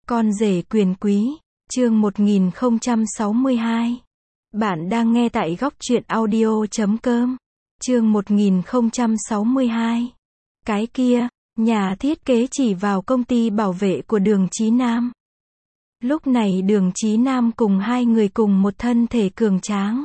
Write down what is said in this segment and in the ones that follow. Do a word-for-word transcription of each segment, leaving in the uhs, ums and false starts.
Con rể quyền quý, chương một nghìn không trăm sáu mươi hai. Bạn đang nghe tại góc truyện audio chấm com. Chương một nghìn không trăm sáu mươi hai. Cái kia, nhà thiết kế chỉ vào công ty bảo vệ của Đường Chí Nam. Lúc này Đường Chí Nam cùng hai người cùng một thân thể cường tráng.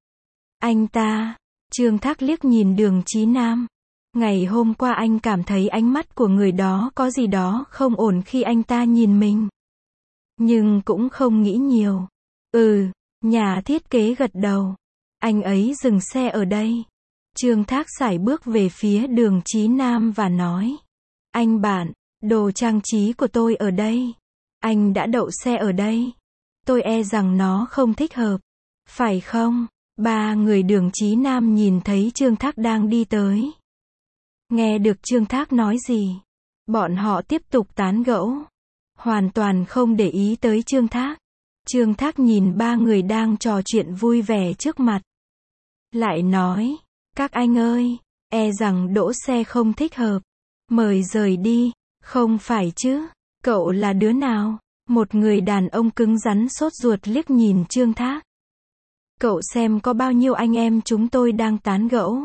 Anh ta, Trương Thác liếc nhìn Đường Chí Nam. Ngày hôm qua anh cảm thấy ánh mắt của người đó có gì đó không ổn khi anh ta nhìn mình. Nhưng cũng không nghĩ nhiều. Ừ, nhà thiết kế gật đầu. Anh ấy dừng xe ở đây. Trương Thác sải bước về phía Đường Chí Nam và nói. Anh bạn, đồ trang trí của tôi ở đây. Anh đã đậu xe ở đây. Tôi e rằng nó không thích hợp. Phải không? Ba người Đường Chí Nam nhìn thấy Trương Thác đang đi tới. Nghe được Trương Thác nói gì, bọn họ tiếp tục tán gẫu. Hoàn toàn không để ý tới Trương Thác. Trương Thác nhìn ba người đang trò chuyện vui vẻ trước mặt. Lại nói, các anh ơi, e rằng đỗ xe không thích hợp. Mời rời đi. Không phải chứ, cậu là đứa nào? Một người đàn ông cứng rắn sốt ruột liếc nhìn Trương Thác. Cậu xem có bao nhiêu anh em chúng tôi đang tán gẫu.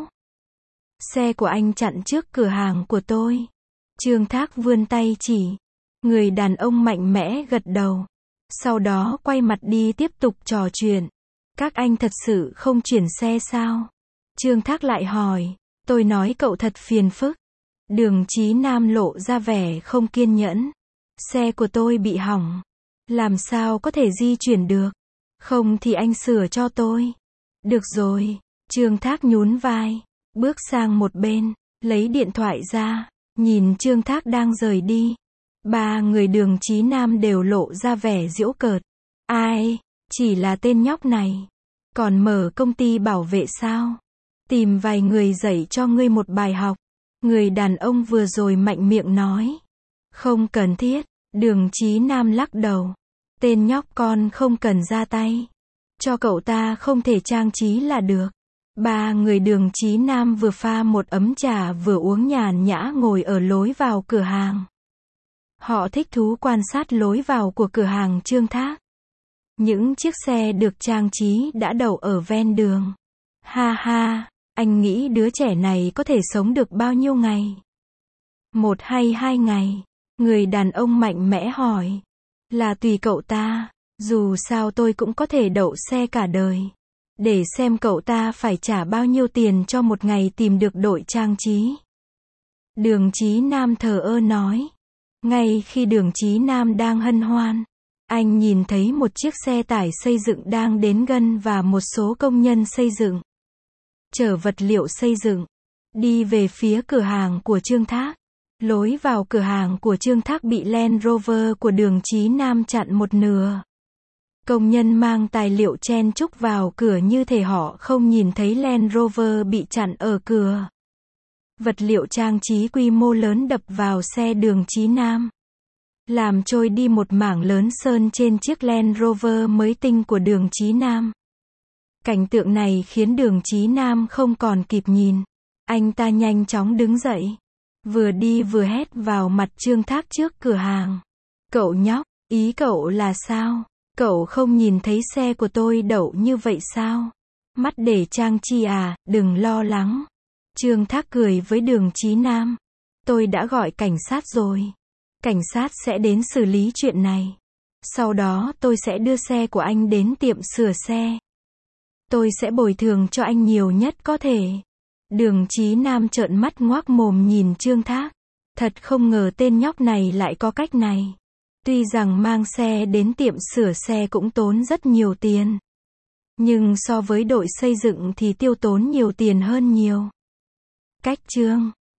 Xe của anh chặn trước cửa hàng của tôi. Trương Thác vươn tay chỉ. Người đàn ông mạnh mẽ gật đầu. Sau đó quay mặt đi tiếp tục trò chuyện. Các anh thật sự không chuyển xe sao? Trương Thác lại hỏi. Tôi nói cậu thật phiền phức. Đường Chí Nam lộ ra vẻ không kiên nhẫn. Xe của tôi bị hỏng. Làm sao có thể di chuyển được? Không thì anh sửa cho tôi. Được rồi. Trương Thác nhún vai. Bước sang một bên. Lấy điện thoại ra. Nhìn Trương Thác đang rời đi. Ba người Đường Chí Nam đều lộ ra vẻ giễu cợt. Ai? Chỉ là tên nhóc này. Còn mở công ty bảo vệ sao? Tìm vài người dạy cho ngươi một bài học. Người đàn ông vừa rồi mạnh miệng nói. Không cần thiết. Đường Chí Nam lắc đầu. Tên nhóc con không cần ra tay. Cho cậu ta không thể trang trí là được. Ba người Đường Chí Nam vừa pha một ấm trà vừa uống nhàn nhã ngồi ở lối vào cửa hàng. Họ thích thú quan sát lối vào của cửa hàng Trương Thác. Những chiếc xe được trang trí đã đậu ở ven đường. Ha ha, anh nghĩ đứa trẻ này có thể sống được bao nhiêu ngày? Một hay hai ngày? Người đàn ông mạnh mẽ hỏi. Là tùy cậu ta, dù sao tôi cũng có thể đậu xe cả đời. Để xem cậu ta phải trả bao nhiêu tiền cho một ngày tìm được đội trang trí. Đường Chí Nam thờ ơ nói. Ngay khi Đường Chí Nam đang hân hoan, anh nhìn thấy một chiếc xe tải xây dựng đang đến gần và một số công nhân xây dựng chở vật liệu xây dựng đi về phía cửa hàng của Trương Thác. Lối vào cửa hàng của Trương Thác bị Land Rover của Đường Chí Nam chặn một nửa. Công nhân mang tài liệu chen chúc vào cửa như thể họ không nhìn thấy Land Rover bị chặn ở cửa. Vật liệu trang trí quy mô lớn đập vào xe Đường Chí Nam, làm trôi đi một mảng lớn sơn trên chiếc Land Rover mới tinh của Đường Chí Nam. Cảnh tượng này khiến Đường Chí Nam không còn kịp nhìn. Anh ta nhanh chóng đứng dậy, vừa đi vừa hét vào mặt Trương Thác trước cửa hàng. Cậu nhóc, ý cậu là sao? Cậu không nhìn thấy xe của tôi đậu như vậy sao? Mắt để trang chi à, đừng lo lắng. Trương Thác cười với Đường Chí Nam. Tôi đã gọi cảnh sát rồi. Cảnh sát sẽ đến xử lý chuyện này. Sau đó tôi sẽ đưa xe của anh đến tiệm sửa xe. Tôi sẽ bồi thường cho anh nhiều nhất có thể. Đường Chí Nam trợn mắt ngoác mồm nhìn Trương Thác. Thật không ngờ tên nhóc này lại có cách này. Tuy rằng mang xe đến tiệm sửa xe cũng tốn rất nhiều tiền. Nhưng so với đội xây dựng thì tiêu tốn nhiều tiền hơn nhiều. Cách chương